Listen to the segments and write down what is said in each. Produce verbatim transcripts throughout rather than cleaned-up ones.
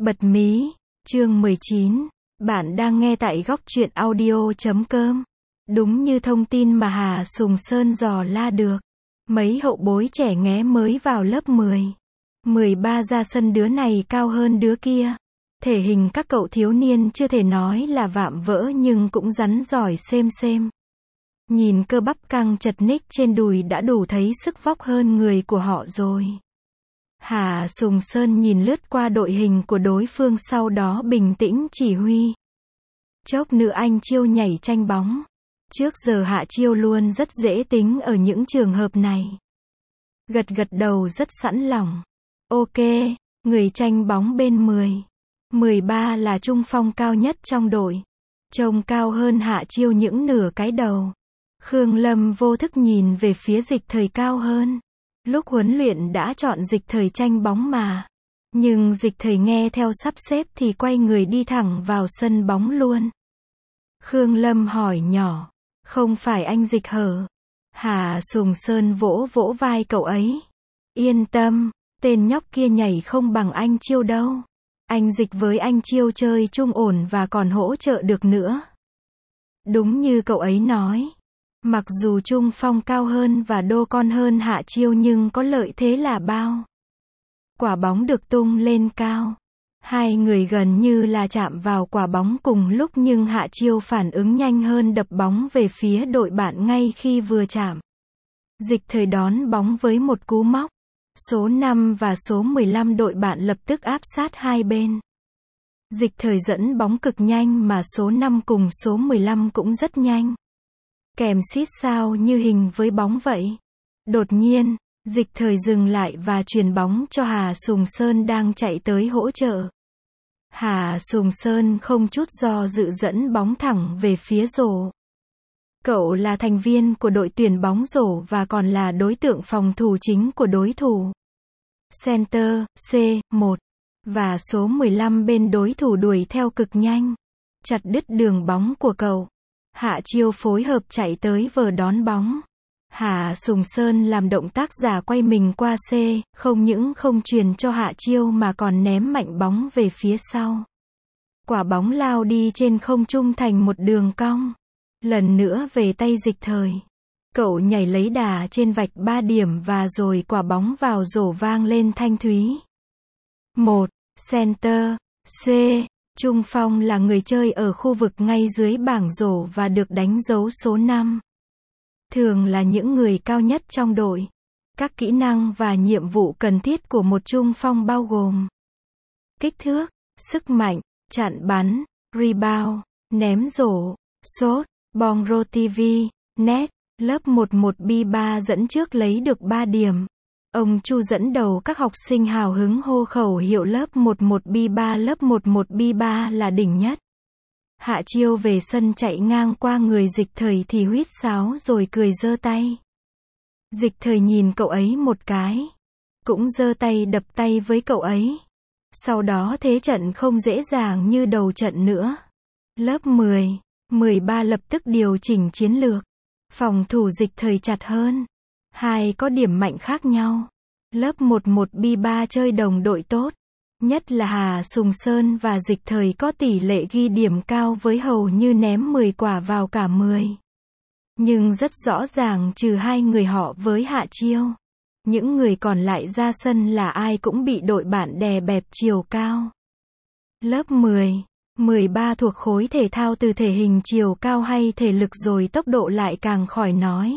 Bật mí, chương mười chín, bạn đang nghe tại góc truyện audio chấm com. Đúng như thông tin mà Hà Sùng Sơn dò la được, mấy hậu bối trẻ nghé mới vào lớp mười, mười ba ra sân đứa này cao hơn đứa kia. Thể hình các cậu thiếu niên chưa thể nói là vạm vỡ nhưng cũng rắn giỏi xêm xêm. Nhìn cơ bắp căng chật ních trên đùi đã đủ thấy sức vóc hơn người của họ rồi. Hà Sùng Sơn nhìn lướt qua đội hình của đối phương sau đó bình tĩnh chỉ huy. Chốc nữa anh Chiêu nhảy tranh bóng. Trước giờ Hạ Chiêu luôn rất dễ tính ở những trường hợp này. Gật gật đầu rất sẵn lòng. Ok, người tranh bóng bên mười, mười ba là trung phong cao nhất trong đội. Trông cao hơn Hạ Chiêu những nửa cái đầu. Khương Lâm vô thức nhìn về phía Dịch Thời cao hơn. Lúc huấn luyện đã chọn Dịch Thời tranh bóng mà. Nhưng Dịch Thời nghe theo sắp xếp thì quay người đi thẳng vào sân bóng luôn. Khương Lâm hỏi nhỏ. Không phải anh Dịch hở? Hà Sùng Sơn vỗ vỗ vai cậu ấy. Yên tâm, tên nhóc kia nhảy không bằng anh Chiêu đâu. Anh Dịch với anh Chiêu chơi chung ổn và còn hỗ trợ được nữa. Đúng như cậu ấy nói. Mặc dù trung phong cao hơn và đô con hơn Hạ Chiêu nhưng có lợi thế là bao. Quả bóng được tung lên cao. Hai người gần như là chạm vào quả bóng cùng lúc nhưng Hạ Chiêu phản ứng nhanh hơn đập bóng về phía đội bạn ngay khi vừa chạm. Dịch Thời đón bóng với một cú móc. Số năm và số mười lăm đội bạn lập tức áp sát hai bên. Dịch Thời dẫn bóng cực nhanh mà số năm cùng số mười lăm cũng rất nhanh. Kèm xít sao như hình với bóng vậy. Đột nhiên, Dịch Thời dừng lại và chuyền bóng cho Hà Sùng Sơn đang chạy tới hỗ trợ. Hà Sùng Sơn không chút do dự dẫn bóng thẳng về phía rổ. Cậu là thành viên của đội tuyển bóng rổ và còn là đối tượng phòng thủ chính của đối thủ. Center, C một. Và số mười lăm bên đối thủ đuổi theo cực nhanh. Chặt đứt đường bóng của cậu. Hạ Chiêu phối hợp chạy tới vờ đón bóng. Hà Sùng Sơn làm động tác giả quay mình qua C, không những không truyền cho Hạ Chiêu mà còn ném mạnh bóng về phía sau. Quả bóng lao đi trên không trung thành một đường cong. Lần nữa về tay Dịch Thời. Cậu nhảy lấy đà trên vạch ba điểm và rồi quả bóng vào rổ vang lên thanh thúy. một. Center, C. Trung phong là người chơi ở khu vực ngay dưới bảng rổ và được đánh dấu số năm. Thường là những người cao nhất trong đội. Các kỹ năng và nhiệm vụ cần thiết của một trung phong bao gồm kích thước, sức mạnh, chặn bắn, rebound, ném rổ, sút, bóng rổ ti vi, net. Lớp mười một B ba dẫn trước lấy được ba điểm. Ông Chu dẫn đầu các học sinh hào hứng hô khẩu hiệu lớp mười một B ba. Lớp mười một B ba là đỉnh nhất. Hạ Chiêu về sân chạy ngang qua người Dịch Thời thì huýt sáo rồi cười giơ tay. Dịch Thời nhìn cậu ấy một cái. Cũng giơ tay đập tay với cậu ấy. Sau đó thế trận không dễ dàng như đầu trận nữa. Lớp mười, mười ba lập tức điều chỉnh chiến lược. Phòng thủ Dịch Thời chặt hơn. Hai có điểm mạnh khác nhau. Lớp mười một B ba chơi đồng đội tốt. Nhất là Hà Sùng Sơn và Dịch Thời có tỷ lệ ghi điểm cao với hầu như ném mười quả vào cả mười. Nhưng rất rõ ràng trừ hai người họ với Hạ Chiêu. Những người còn lại ra sân là ai cũng bị đội bạn đè bẹp chiều cao. Lớp mười, mười ba thuộc khối thể thao từ thể hình chiều cao hay thể lực rồi tốc độ lại càng khỏi nói.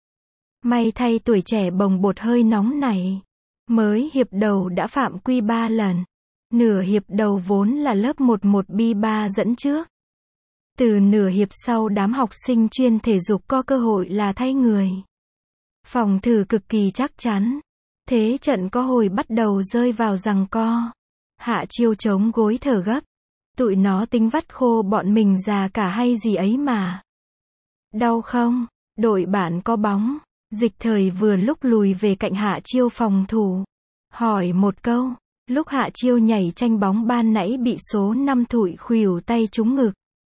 May thay tuổi trẻ bồng bột hơi nóng này. Mới hiệp đầu đã phạm quy ba lần. Nửa hiệp đầu vốn là lớp mười một B ba dẫn trước. Từ nửa hiệp sau đám học sinh chuyên thể dục có cơ hội là thay người. Phòng thủ cực kỳ chắc chắn. Thế trận có hồi bắt đầu rơi vào giằng co. Hạ Chiêu chống gối thở gấp. Tụi nó tính vắt khô bọn mình già cả hay gì ấy mà. Đau không? Đội bạn có bóng. Dịch Thời vừa lúc lùi về cạnh Hạ Chiêu phòng thủ. Hỏi một câu. Lúc Hạ Chiêu nhảy tranh bóng ban nãy bị số năm thụi khuỷu tay trúng ngực.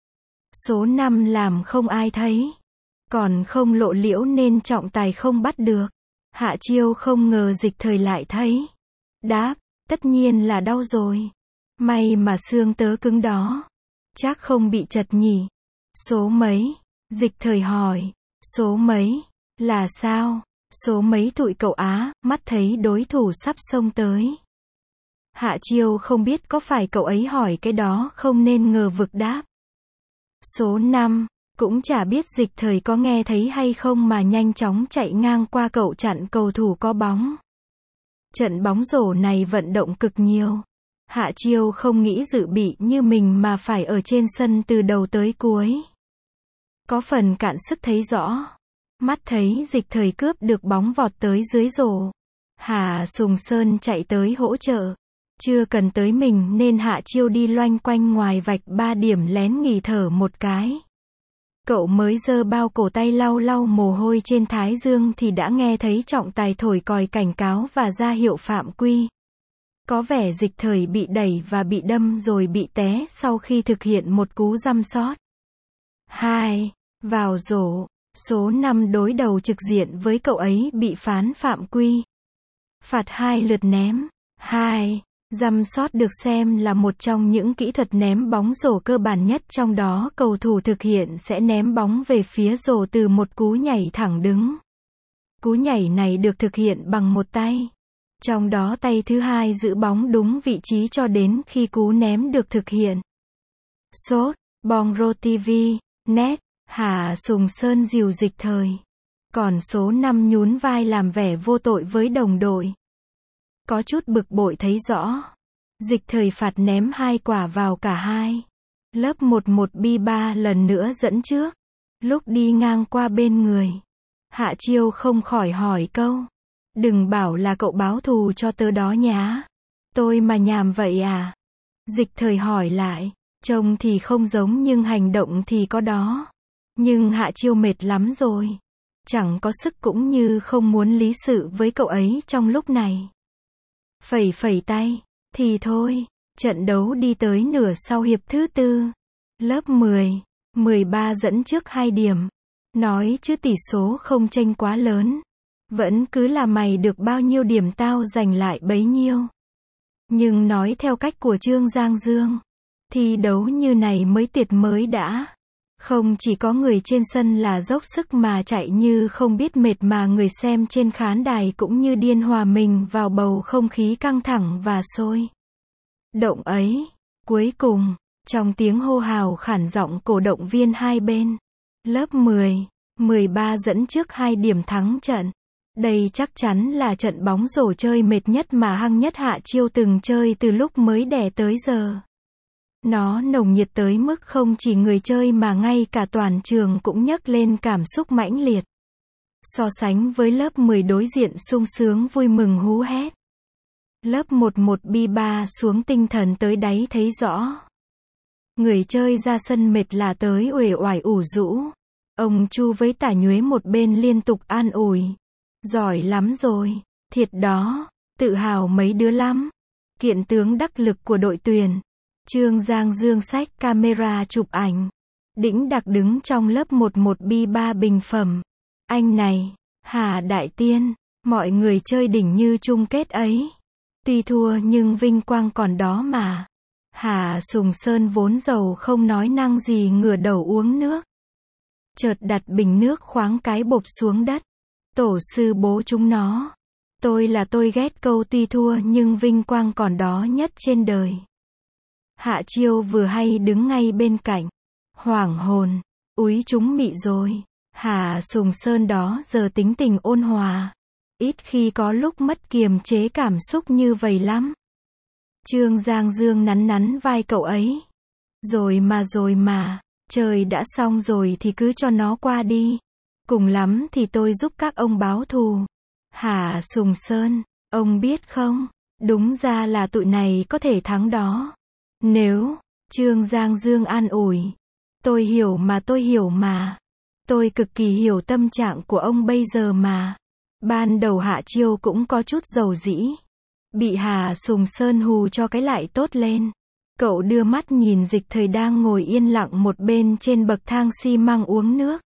Số năm làm không ai thấy. Còn không lộ liễu nên trọng tài không bắt được. Hạ Chiêu không ngờ Dịch Thời lại thấy. Đáp, tất nhiên là đau rồi. May mà xương tớ cứng đó. Chắc không bị chật nhỉ. Số mấy? Dịch Thời hỏi. Số mấy? Là sao? Số mấy tụi cậu á, mắt thấy đối thủ sắp xông tới. Hạ Chiêu không biết có phải cậu ấy hỏi cái đó không nên ngờ vực đáp. Số năm, cũng chả biết Dịch Thời có nghe thấy hay không mà nhanh chóng chạy ngang qua cậu chặn cầu thủ có bóng. Trận bóng rổ này vận động cực nhiều. Hạ Chiêu không nghĩ dự bị như mình mà phải ở trên sân từ đầu tới cuối. Có phần cạn sức thấy rõ. Mắt thấy Dịch Thời cướp được bóng vọt tới dưới rổ. Hà Sùng Sơn chạy tới hỗ trợ. Chưa cần tới mình nên Hạ Chiêu đi loanh quanh ngoài vạch ba điểm lén nghỉ thở một cái. Cậu mới giơ bao cổ tay lau lau mồ hôi trên thái dương thì đã nghe thấy trọng tài thổi còi cảnh cáo và ra hiệu phạm quy. Có vẻ Dịch Thời bị đẩy và bị đâm rồi bị té sau khi thực hiện một cú giăm sót. hai. Vào rổ. Số năm đối đầu trực diện với cậu ấy bị phán phạm quy. Phạt hai lượt ném. hai. Giăm sót được xem là một trong những kỹ thuật ném bóng rổ cơ bản nhất, trong đó cầu thủ thực hiện sẽ ném bóng về phía rổ từ một cú nhảy thẳng đứng. Cú nhảy này được thực hiện bằng một tay. Trong đó tay thứ hai giữ bóng đúng vị trí cho đến khi cú ném được thực hiện. Sốt, Bongro ti vi, net, Hà Sùng Sơn dìu Dịch Thời. Còn số năm nhún vai làm vẻ vô tội với đồng đội. Có chút bực bội thấy rõ. Dịch Thời phạt ném hai quả vào cả hai. Lớp mười một bi ba lần nữa dẫn trước. Lúc đi ngang qua bên người, Hạ Chiêu không khỏi hỏi câu. Đừng bảo là cậu báo thù cho tớ đó nhá. Tôi mà nhàm vậy à? Dịch Thời hỏi lại. Trông thì không giống nhưng hành động thì có đó. Nhưng Hạ Chiêu mệt lắm rồi. Chẳng có sức cũng như không muốn lý sự với cậu ấy trong lúc này. Phẩy phẩy tay. Thì thôi. Trận đấu đi tới nửa sau hiệp thứ tư. Lớp mười, mười ba dẫn trước hai điểm. Nói chứ tỷ số không chênh quá lớn. Vẫn cứ là mày được bao nhiêu điểm tao giành lại bấy nhiêu. Nhưng nói theo cách của Trương Giang Dương, thi đấu như này mới tuyệt mới đã. Không chỉ có người trên sân là dốc sức mà chạy như không biết mệt mà người xem trên khán đài cũng như điên hòa mình vào bầu không khí căng thẳng và sôi động ấy. Cuối cùng, trong tiếng hô hào khản giọng cổ động viên hai bên, lớp mười, mười ba dẫn trước hai điểm thắng trận. Đây chắc chắn là trận bóng rổ chơi mệt nhất mà hăng nhất Hạ Chiêu từng chơi từ lúc mới đẻ tới giờ. Nó nồng nhiệt tới mức không chỉ người chơi mà ngay cả toàn trường cũng nhấc lên cảm xúc mãnh liệt. So sánh với lớp mười đối diện sung sướng vui mừng hú hét. Lớp mười một bi ba xuống tinh thần tới đáy thấy rõ. Người chơi ra sân mệt là tới uể oải ủ rũ. Ông Chu với Tả Nhuế một bên liên tục an ủi. Giỏi lắm rồi, thiệt đó, tự hào mấy đứa lắm. Kiện tướng đắc lực của đội tuyển. Trương Giang Dương xách camera chụp ảnh. Đĩnh đặc đứng trong lớp mười một bi ba bình phẩm. Anh này, Hà Đại Tiên, mọi người chơi đỉnh như chung kết ấy. Tuy thua nhưng vinh quang còn đó mà. Hà Sùng Sơn vốn giàu không nói năng gì ngửa đầu uống nước. Chợt đặt bình nước khoáng cái bộp xuống đất. Tổ sư bố chúng nó. Tôi là tôi ghét câu tuy thua nhưng vinh quang còn đó nhất trên đời. Hạ Chiêu vừa hay đứng ngay bên cạnh. Hoảng hồn. Úi chúng mị rồi. Hà Sùng Sơn đó giờ tính tình ôn hòa. Ít khi có lúc mất kiềm chế cảm xúc như vậy lắm. Trương Giang Dương nắn nắn vai cậu ấy. Rồi mà rồi mà. Trời đã xong rồi thì cứ cho nó qua đi. Cùng lắm thì tôi giúp các ông báo thù. Hà Sùng Sơn, ông biết không? Đúng ra là tụi này có thể thắng đó. Nếu, Trương Giang Dương an ủi. Tôi hiểu mà tôi hiểu mà. Tôi cực kỳ hiểu tâm trạng của ông bây giờ mà. Ban đầu Hạ Chiêu cũng có chút dầu dĩ. Bị Hà Sùng Sơn hù cho cái lại tốt lên. Cậu đưa mắt nhìn Dịch Thời đang ngồi yên lặng một bên trên bậc thang xi măng uống nước.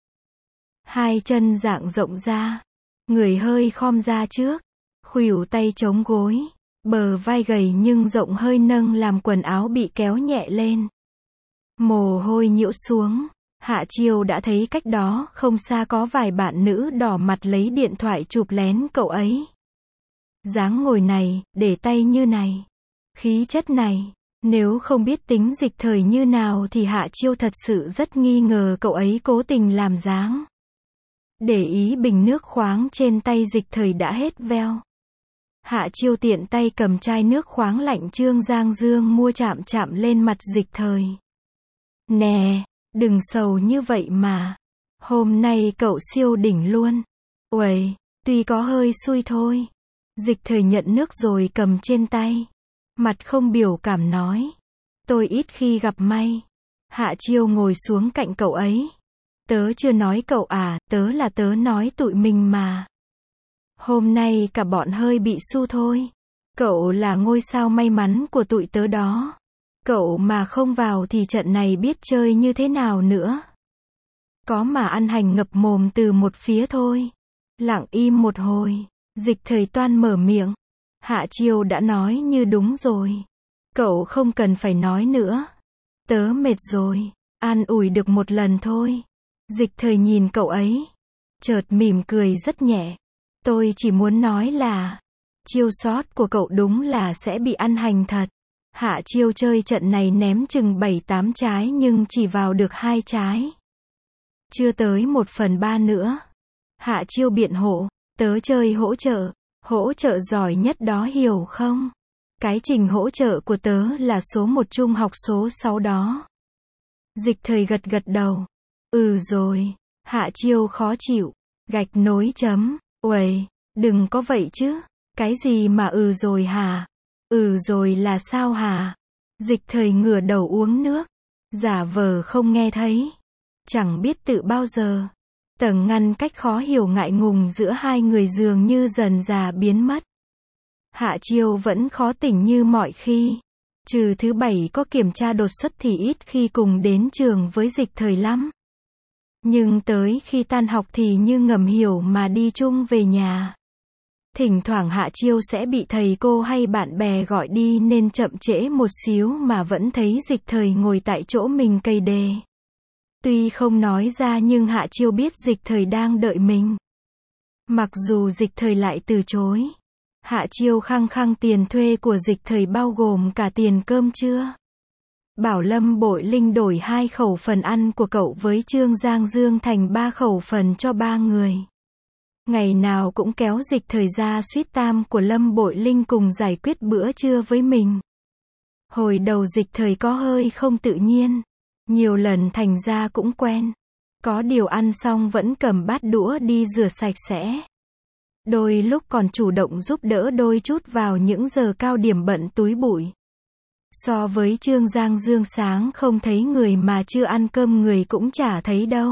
Hai chân dạng rộng ra. Người hơi khom ra trước. Khuỷu tay chống gối. Bờ vai gầy nhưng rộng hơi nâng làm quần áo bị kéo nhẹ lên. Mồ hôi nhiễu xuống. Hạ Chiêu đã thấy cách đó không xa có vài bạn nữ đỏ mặt lấy điện thoại chụp lén cậu ấy. Dáng ngồi này, để tay như này, khí chất này, nếu không biết tính Dịch Thời như nào thì Hạ Chiêu thật sự rất nghi ngờ cậu ấy cố tình làm dáng. Để ý bình nước khoáng trên tay Dịch Thời đã hết veo. Hạ Chiêu tiện tay cầm chai nước khoáng lạnh Trương Giang Dương mua chạm chạm lên mặt Dịch Thời. Nè, đừng sầu như vậy mà. Hôm nay cậu siêu đỉnh luôn. Uầy, tuy có hơi xui thôi. Dịch Thời nhận nước rồi cầm trên tay. Mặt không biểu cảm nói. Tôi ít khi gặp may. Hạ Chiêu ngồi xuống cạnh cậu ấy. Tớ chưa nói cậu à, tớ là tớ nói tụi mình mà. Hôm nay cả bọn hơi bị su thôi. Cậu là ngôi sao may mắn của tụi tớ đó. Cậu mà không vào thì trận này biết chơi như thế nào nữa. Có mà ăn hành ngập mồm từ một phía thôi. Lặng im một hồi. Dịch Thời toan mở miệng. Hạ Chiêu đã nói như đúng rồi. Cậu không cần phải nói nữa. Tớ mệt rồi. An ủi được một lần thôi. Dịch Thời nhìn cậu ấy. Chợt mỉm cười rất nhẹ. Tôi chỉ muốn nói là. Chiêu sót của cậu đúng là sẽ bị ăn hành thật. Hạ Chiêu chơi trận này ném chừng bảy tám trái nhưng chỉ vào được hai trái. Chưa tới một phần ba nữa. Hạ Chiêu biện hộ. Tớ chơi hỗ trợ. Hỗ trợ giỏi nhất đó hiểu không? Cái trình hỗ trợ của tớ là số một trung học số sáu đó. Dịch Thời gật gật đầu. Ừ rồi. Hạ Chiêu khó chịu. Gạch nối chấm. Uầy, đừng có vậy chứ. Cái gì mà ừ rồi hả? Ừ rồi là sao hả? Dịch Thời ngửa đầu uống nước. Giả vờ không nghe thấy. Chẳng biết tự bao giờ. Tầng ngăn cách khó hiểu ngại ngùng giữa hai người dường như dần dà biến mất. Hạ Chiêu vẫn khó tỉnh như mọi khi. Trừ thứ bảy có kiểm tra đột xuất thì ít khi cùng đến trường với Dịch Thời lắm. Nhưng tới khi tan học thì như ngầm hiểu mà đi chung về nhà. Thỉnh thoảng Hạ Chiêu sẽ bị thầy cô hay bạn bè gọi đi nên chậm trễ một xíu mà vẫn thấy Dịch Thời ngồi tại chỗ mình cày đề. Tuy không nói ra nhưng Hạ Chiêu biết Dịch Thời đang đợi mình. Mặc dù Dịch Thời lại từ chối. Hạ Chiêu khăng khăng tiền thuê của Dịch Thời bao gồm cả tiền cơm trưa. Bảo Lâm Bội Linh đổi hai khẩu phần ăn của cậu với Trương Giang Dương thành ba khẩu phần cho ba người. Ngày nào cũng kéo Dịch Thời ra suýt tam của Lâm Bội Linh cùng giải quyết bữa trưa với mình. Hồi đầu Dịch Thời có hơi không tự nhiên. Nhiều lần thành ra cũng quen. Có điều ăn xong vẫn cầm bát đũa đi rửa sạch sẽ. Đôi lúc còn chủ động giúp đỡ đôi chút vào những giờ cao điểm bận túi bụi. So với Trương Giang Dương sáng không thấy người mà chưa ăn cơm người cũng chả thấy đâu.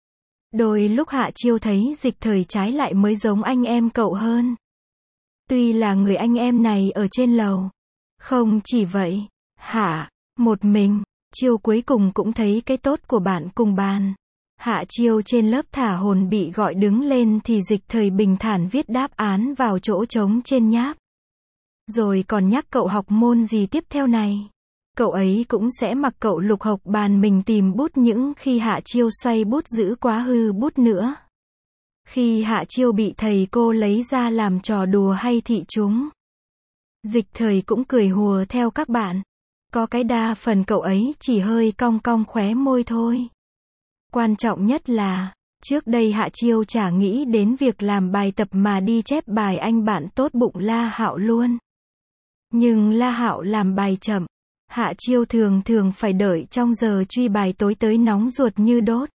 Đôi lúc Hạ Chiêu thấy Dịch Thời trái lại mới giống anh em cậu hơn. Tuy là người anh em này ở trên lầu. Không chỉ vậy. Hạ, một mình. Chiêu cuối cùng cũng thấy cái tốt của bạn cùng bàn. Hạ Chiêu trên lớp thả hồn bị gọi đứng lên thì Dịch Thời bình thản viết đáp án vào chỗ trống trên nháp. Rồi còn nhắc cậu học môn gì tiếp theo này. Cậu ấy cũng sẽ mặc cậu lục học bàn mình tìm bút những khi Hạ Chiêu xoay bút giữ quá hư bút nữa. Khi Hạ Chiêu bị thầy cô lấy ra làm trò đùa hay thị chúng. Dịch Thời cũng cười hùa theo các bạn. Có cái đa phần cậu ấy chỉ hơi cong cong khóe môi thôi. Quan trọng nhất là, trước đây Hạ Chiêu chả nghĩ đến việc làm bài tập mà đi chép bài anh bạn tốt bụng La Hạo luôn. Nhưng La Hạo làm bài chậm. Hạ Chiêu thường thường phải đợi trong giờ truy bài tối tới nóng ruột như đốt.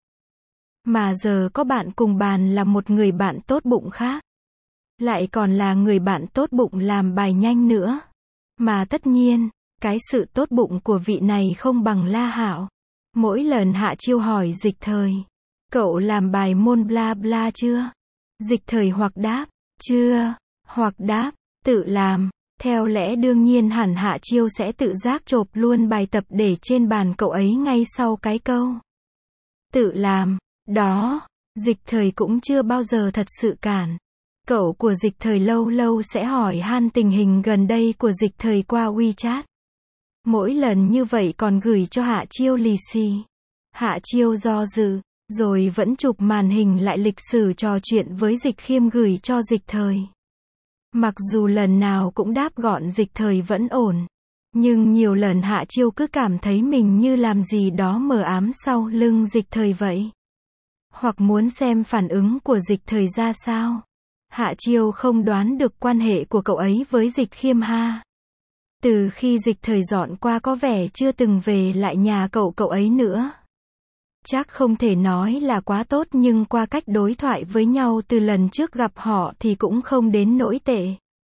Mà giờ có bạn cùng bàn là một người bạn tốt bụng khác. Lại còn là người bạn tốt bụng làm bài nhanh nữa. Mà tất nhiên, cái sự tốt bụng của vị này không bằng La Hạo. Mỗi lần Hạ Chiêu hỏi Dịch Thời, cậu làm bài môn bla bla chưa? Dịch Thời hoặc đáp, chưa, hoặc đáp, tự làm. Theo lẽ đương nhiên hẳn Hạ Chiêu sẽ tự giác chộp luôn bài tập để trên bàn cậu ấy ngay sau cái câu tự làm. Đó, Dịch Thời cũng chưa bao giờ thật sự cản. Cậu của Dịch Thời lâu lâu sẽ hỏi han tình hình gần đây của Dịch Thời qua WeChat. Mỗi lần như vậy còn gửi cho Hạ Chiêu lì xì. Hạ Chiêu do dự, rồi vẫn chụp màn hình lại lịch sử trò chuyện với Dịch Khiêm gửi cho Dịch Thời. Mặc dù lần nào cũng đáp gọn Dịch Thời vẫn ổn, nhưng nhiều lần Hạ Chiêu cứ cảm thấy mình như làm gì đó mờ ám sau lưng Dịch Thời vậy. Hoặc muốn xem phản ứng của Dịch Thời ra sao. Hạ Chiêu không đoán được quan hệ của cậu ấy với Dịch Khiêm ha. Từ khi Dịch Thời dọn qua có vẻ chưa từng về lại nhà cậu cậu ấy nữa. Chắc không thể nói là quá tốt nhưng qua cách đối thoại với nhau từ lần trước gặp họ thì cũng không đến nỗi tệ.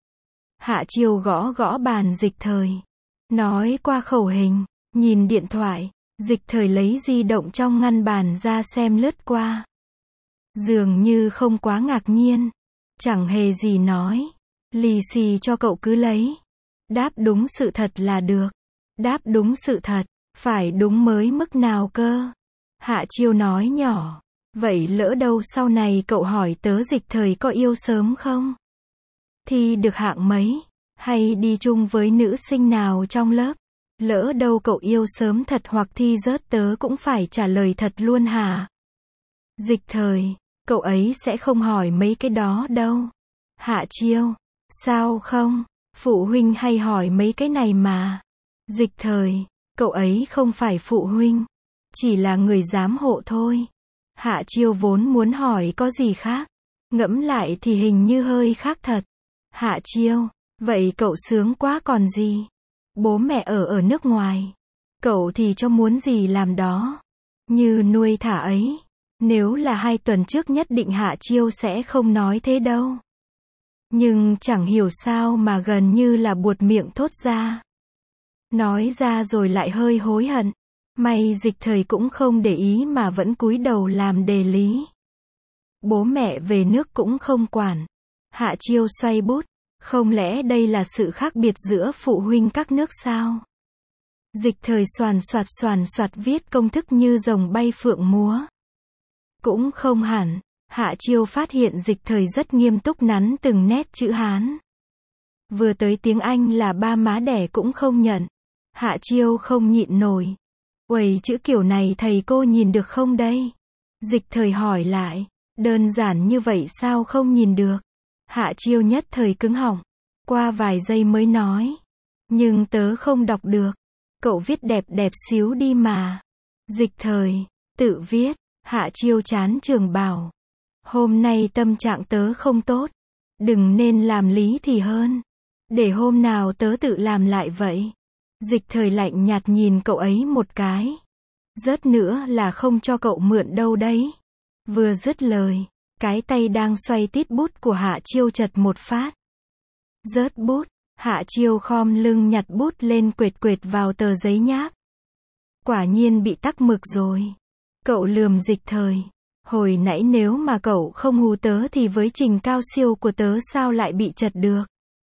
Hạ Chiêu gõ gõ bàn Dịch Thời. Nói qua khẩu hình, nhìn điện thoại, Dịch Thời lấy di động trong ngăn bàn ra xem lướt qua. Dường như không quá ngạc nhiên. Chẳng hề gì nói. Lì xì cho cậu cứ lấy. Đáp đúng sự thật là được. Đáp đúng sự thật. Phải đúng mới mức nào cơ? Hạ Chiêu nói nhỏ. Vậy lỡ đâu sau này cậu hỏi tớ Dịch Thời có yêu sớm không? Thi được hạng mấy? Hay đi chung với nữ sinh nào trong lớp? Lỡ đâu cậu yêu sớm thật hoặc thi rớt tớ cũng phải trả lời thật luôn hả? Dịch Thời, cậu ấy sẽ không hỏi mấy cái đó đâu. Hạ Chiêu, sao không? Phụ huynh hay hỏi mấy cái này mà. Dịch Thời, cậu ấy không phải phụ huynh, chỉ là người giám hộ thôi. Hạ Chiêu vốn muốn hỏi có gì khác. Ngẫm lại thì hình như hơi khác thật. Hạ Chiêu, vậy cậu sướng quá còn gì? Bố mẹ ở ở nước ngoài. Cậu thì cho muốn gì làm đó. Như nuôi thả ấy. Nếu là hai tuần trước nhất định Hạ Chiêu sẽ không nói thế đâu. Nhưng chẳng hiểu sao mà gần như là buột miệng thốt ra. Nói ra rồi lại hơi hối hận. May Dịch Thời cũng không để ý mà vẫn cúi đầu làm đề lý. Bố mẹ về nước cũng không quản. Hạ Chiêu xoay bút. Không lẽ đây là sự khác biệt giữa phụ huynh các nước sao? Dịch Thời soàn soạt soàn soạt viết công thức như rồng bay phượng múa. Cũng không hẳn. Hạ Chiêu phát hiện Dịch Thời rất nghiêm túc nắn từng nét chữ Hán. Vừa tới tiếng Anh là ba má đẻ cũng không nhận. Hạ Chiêu không nhịn nổi. Uầy, chữ kiểu này thầy cô nhìn được không đây? Dịch Thời hỏi lại. Đơn giản như vậy sao không nhìn được? Hạ Chiêu nhất thời cứng họng. Qua vài giây mới nói. Nhưng tớ không đọc được. Cậu viết đẹp đẹp xíu đi mà. Dịch Thời, tự viết. Hạ Chiêu chán trường bảo. Hôm nay tâm trạng tớ không tốt. Đừng nên làm lý thì hơn. Để hôm nào tớ tự làm lại vậy. Dịch Thời lạnh nhạt nhìn cậu ấy một cái. Rớt nữa là không cho cậu mượn đâu đấy. Vừa dứt lời, cái tay đang xoay tít bút của Hạ Chiêu chật một phát. Rớt bút, Hạ Chiêu khom lưng nhặt bút lên quệt quệt vào tờ giấy nháp. Quả nhiên bị tắc mực rồi. Cậu lườm Dịch Thời. Hồi nãy nếu mà cậu không hù tớ thì với trình cao siêu của tớ sao lại bị chật được.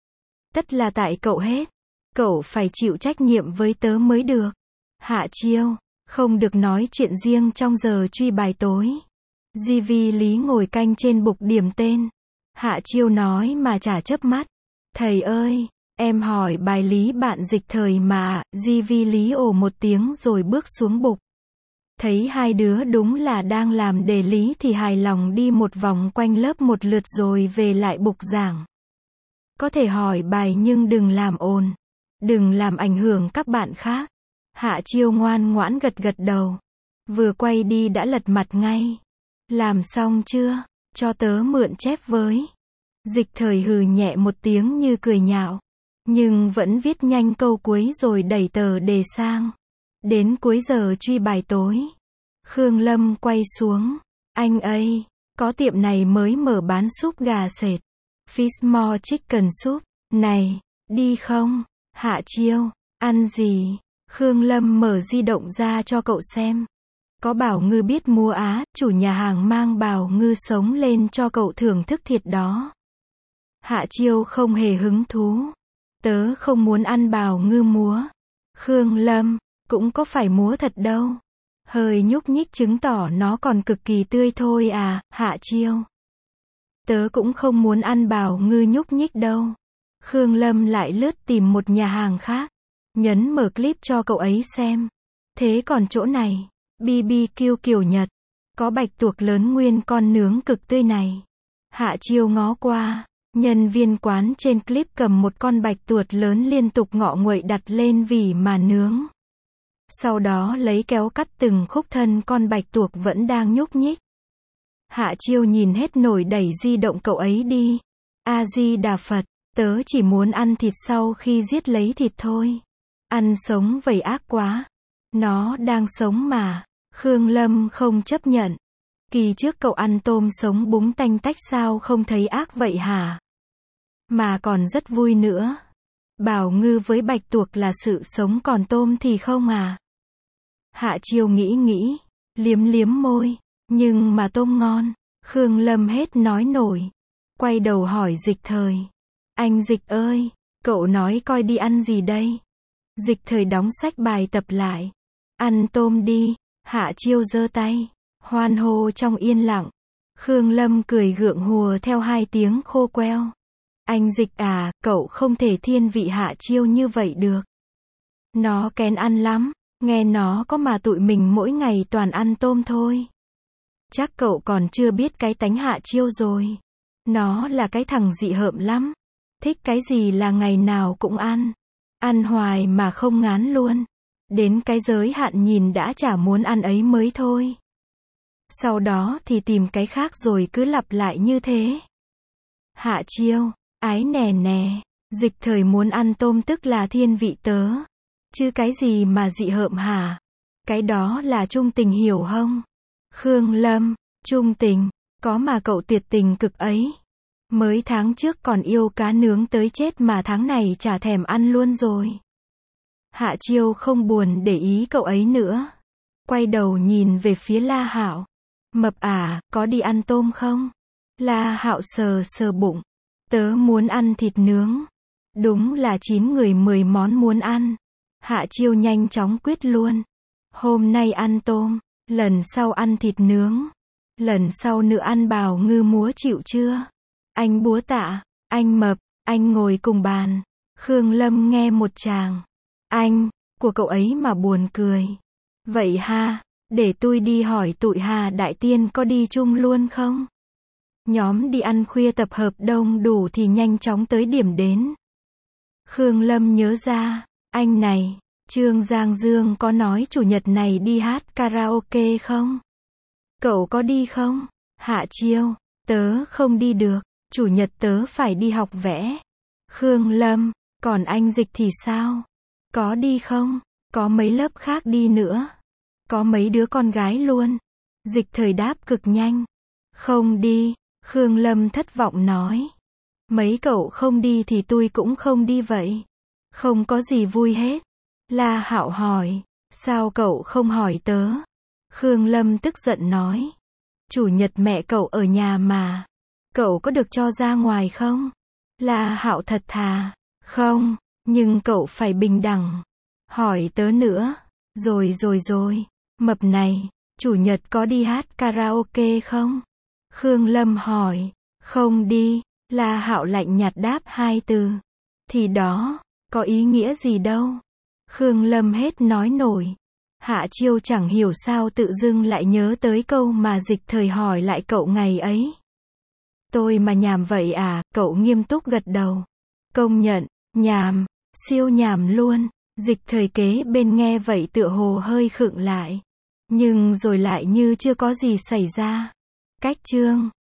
Tất là tại cậu hết. Cậu phải chịu trách nhiệm với tớ mới được. Hạ Chiêu, không được nói chuyện riêng trong giờ truy bài tối. Di Vi Lý ngồi canh trên bục điểm tên. Hạ Chiêu nói mà chả chớp mắt. Thầy ơi, em hỏi bài lý bạn Dịch Thời mà. Di Vi Lý ồ một tiếng rồi bước xuống bục. Thấy hai đứa đúng là đang làm đề lý thì hài lòng đi một vòng quanh lớp một lượt rồi về lại bục giảng. Có thể hỏi bài nhưng đừng làm ồn. Đừng làm ảnh hưởng các bạn khác. Hạ Chiêu ngoan ngoãn gật gật đầu. Vừa quay đi đã lật mặt ngay. Làm xong chưa? Cho tớ mượn chép với. Dịch Thời hừ nhẹ một tiếng như cười nhạo. Nhưng vẫn viết nhanh câu cuối rồi đẩy tờ đề sang. Đến cuối giờ truy bài tối. Khương Lâm quay xuống. Anh ơi, có tiệm này mới mở bán súp gà sệt. Fishmore Chicken Soup. Này, đi không? Hạ Chiêu, ăn gì? Khương Lâm mở di động ra cho cậu xem. Có Bảo Ngư biết mua á, chủ nhà hàng mang Bảo Ngư sống lên cho cậu thưởng thức thiệt đó. Hạ Chiêu không hề hứng thú. Tớ không muốn ăn Bảo Ngư múa. Khương Lâm, cũng có phải múa thật đâu. Hơi nhúc nhích chứng tỏ nó còn cực kỳ tươi thôi à, Hạ Chiêu. Tớ cũng không muốn ăn Bảo Ngư nhúc nhích đâu. Khương Lâm lại lướt tìm một nhà hàng khác. Nhấn mở clip cho cậu ấy xem. Thế còn chỗ này, bê bê kiu kiểu Nhật. Có bạch tuộc lớn nguyên con nướng cực tươi này. Hạ Chiêu ngó qua. Nhân viên quán trên clip cầm một con bạch tuộc lớn liên tục ngọ nguậy đặt lên vỉ mà nướng. Sau đó lấy kéo cắt từng khúc thân con bạch tuộc vẫn đang nhúc nhích. Hạ Chiêu nhìn hết nổi đẩy di động cậu ấy đi. A Di Đà Phật, tớ chỉ muốn ăn thịt sau khi giết lấy thịt thôi. Ăn sống vậy ác quá. Nó đang sống mà. Khương Lâm không chấp nhận. Kỳ trước cậu ăn tôm sống búng tanh tách sao không thấy ác vậy hả? Mà còn rất vui nữa. Bảo Ngư với bạch tuộc là sự sống còn tôm thì không à? Hạ Chiêu nghĩ nghĩ, liếm liếm môi. Nhưng mà tôm ngon. Khương Lâm hết nói nổi. Quay đầu hỏi Dịch Thời. Anh Dịch ơi, cậu nói coi đi ăn gì đây? Dịch Thời đóng sách bài tập lại. Ăn tôm đi. Hạ Chiêu giơ tay. Hoan hô trong yên lặng. Khương Lâm cười gượng hùa theo hai tiếng khô queo. Anh Dịch à, cậu không thể thiên vị Hạ Chiêu như vậy được. Nó kén ăn lắm. Nghe nó có mà tụi mình mỗi ngày toàn ăn tôm thôi. Chắc cậu còn chưa biết cái tánh Hạ Chiêu rồi. Nó là cái thằng dị hợm lắm. Thích cái gì là ngày nào cũng ăn. Ăn hoài mà không ngán luôn. Đến cái giới hạn nhìn đã chả muốn ăn ấy mới thôi. Sau đó thì tìm cái khác rồi cứ lặp lại như thế. Hạ Chiêu, ái nè nè. Dịch Thời muốn ăn tôm tức là thiên vị tớ. Chứ cái gì mà dị hợm hả? Cái đó là trung tình hiểu không? Khương Lâm, trung tình, có mà cậu tuyệt tình cực ấy. Mới tháng trước còn yêu cá nướng tới chết mà tháng này chả thèm ăn luôn rồi. Hạ Chiêu không buồn để ý cậu ấy nữa. Quay đầu nhìn về phía La Hạo. Mập à, có đi ăn tôm không? La Hạo sờ sờ bụng. Tớ muốn ăn thịt nướng. Đúng là chín người mười món muốn ăn. Hạ Chiêu nhanh chóng quyết luôn. Hôm nay ăn tôm, lần sau ăn thịt nướng, lần sau nữa ăn Bảo Ngư múa chịu chưa? Anh Búa Tạ, anh Mập, anh ngồi cùng bàn. Khương Lâm nghe một tràng. Anh, của cậu ấy mà buồn cười. Vậy ha, để tôi đi hỏi tụi Hà Đại Tiên có đi chung luôn không? Nhóm đi ăn khuya tập hợp đông đủ thì nhanh chóng tới điểm đến. Khương Lâm nhớ ra, anh này, Trương Giang Dương có nói chủ nhật này đi hát karaoke không? Cậu có đi không? Hạ Chiêu, tớ không đi được, chủ nhật tớ phải đi học vẽ. Khương Lâm, còn anh Dịch thì sao? Có đi không? Có mấy lớp khác đi nữa. Có mấy đứa con gái luôn. Dịch Thời đáp cực nhanh. Không đi, Khương Lâm thất vọng nói. Mấy cậu không đi thì tôi cũng không đi vậy. Không có gì vui hết. La Hạo hỏi, sao cậu không hỏi tớ? Khương Lâm tức giận nói. Chủ nhật mẹ cậu ở nhà mà. Cậu có được cho ra ngoài không? La Hạo thật thà. Không, nhưng cậu phải bình đẳng. Hỏi tớ nữa. Rồi rồi rồi, mập này, chủ nhật có đi hát karaoke không? Khương Lâm hỏi. Không đi. La Hạo lạnh nhạt đáp hai từ. Thì đó, có ý nghĩa gì đâu. Khương Lâm hết nói nổi. Hạ Chiêu chẳng hiểu sao tự dưng lại nhớ tới câu mà Dịch Thời hỏi lại cậu ngày ấy. Tôi mà nhàm vậy à? Cậu nghiêm túc gật đầu. Công nhận, nhàm, siêu nhàm luôn. Dịch Thời kế bên nghe vậy tựa hồ hơi khựng lại. Nhưng rồi lại như chưa có gì xảy ra. Cách chương